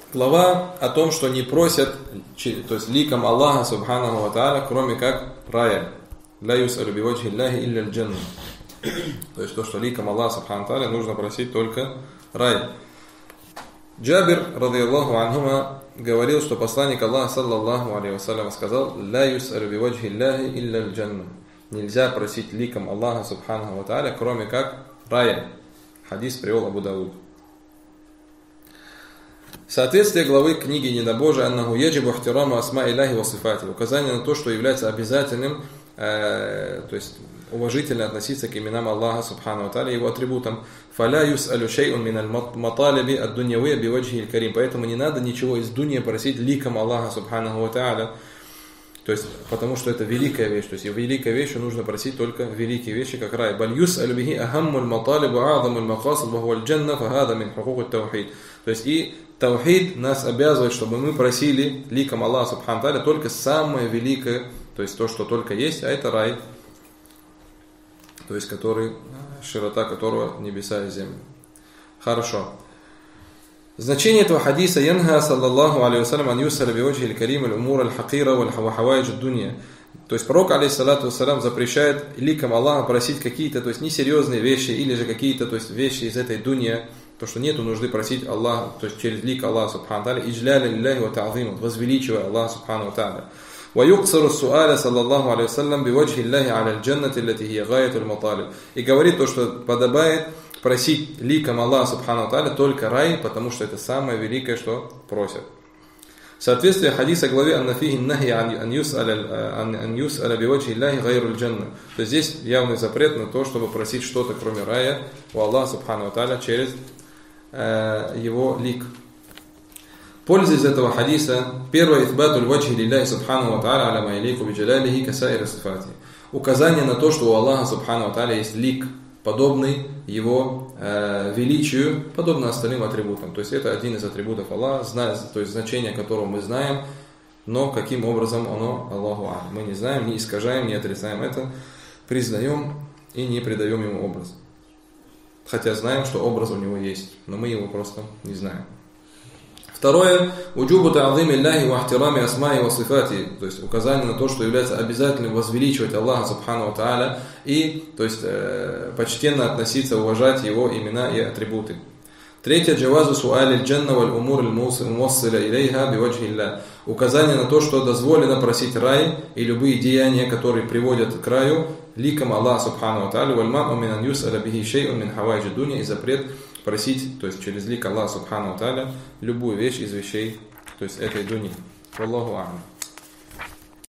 Глава о том, что не просят, то есть ликом Аллаха Субханаху ва Тааля, кроме как рая. Ля юс'алю биваджхи Аллахи илля аль-джанна. То есть то, что ликом Аллаха Субханаху ва Тааля нужно просить только рай. Джабир, радийаллаху анхума, говорил, что посланник Аллаха, саллаллаху алейхи вассалям, сказал: «Ля юс'алю биваджхи Аллахи илля аль-джанна». Нельзя просить ликом Аллаха Субханаху ва Тааля, кроме как рая. Хадис привел Абу Дауд. Соответствие главы книги Недобожия «Аннаху яджибу ихтираму асма Илляхи ва сифати». Указание на то, что является обязательным, то есть уважительно относиться к именам Аллаха Субхану ва Тааля, его атрибутам. «Фаля юс'алю шей'ун миналь маталиби ад-дуньявия биваджхи аль-карим». Поэтому не надо ничего из дуньи просить ликом Аллаха Субхану ва Тааля. То есть, потому что это великая вещь. То есть, великая вещь, нужно просить только великие вещи, как рай. «Баль юс'алю бихи ахаммуль маталибу а'замуль макасид ва хуаль джанна фахада мин хукук ат-таухид». То есть, и таухид нас обязывает, чтобы мы просили ликом Аллаха Субхану ва Тааля только самое великое, то есть то, что только есть, а это рай, то есть который, широта которого небеса и земля. Хорошо. Значение этого хадиса: «Янха саллаллаху алейхи вассалям ан юс'аля биваджхи аль-карим аль-умур аль-хакира ва хаваидж ад-дунья». То есть пророк, алейхиссалату вассалям, запрещает ликом Аллаха просить какие-то, то есть несерьезные вещи, или же какие-то, то есть вещи из этой дунья, то, что нету нужды просить Аллаха, то есть через лик Аллаха Субхану ва Тааля, иджляля лилляхи ва та'зима, возвеличивая Аллаха Субхану ва Тааля. Ва юксару су'аля саллаллаху алейхи вассалям биваджхи Аллахи аля аль-джаннати аллати хия гаятуль маталиб. И говорит то, что подобает просить ликом Аллаха Субхану ва Тааля только рай, потому что это самое великое, что просят. Соответствие хадиса главе «Аннафихи нахи ан юс'аля биваджхи Аллахи гайру аль-джанна». То есть здесь явный запрет на то, чтобы просить что-то кроме рая у Аллаха Субхану ва Тааля через его лик. Польза из этого хадиса: первое, итбатуль ваджхи лилляхи Субхану ва Тааля аля ма ялику биджалялихи касаири сифати. Указание на то, что у Аллаха Субхану ва Тааля есть лик, подобный его величию, подобно остальным атрибутам. То есть это один из атрибутов Аллаха, то есть значение которого мы знаем, но каким образом оно, Аллаху а'лам, мы не знаем, не искажаем, не отрицаем это, признаем и не придаем ему образ. Хотя знаем, что образ у него есть, но мы его просто не знаем. Второе, уджубу та'зими Аллахи ва ихтирами асмаи ва сифати, то есть указание на то, что является обязательным возвеличивать Аллаха Субхану ва Тааля и, то есть почтенно относиться, уважать его имена и атрибуты. Третье, джавазу су'али аль-джанна валь умур аль-муссиля илейха биваджхи Аллах. Указание на то, что дозволено просить рай и любые деяния, которые приводят к раю, ликом Аллаха Субхану ва Тааля, валь ма'у мин ан юс'аля бихи шей'ун мин хаваиджи дуня, и запрет просить, то есть через лик Аллаха Субхану ва Тааля, любую вещь из вещей, то есть этой дуни. Валлаху а'лам.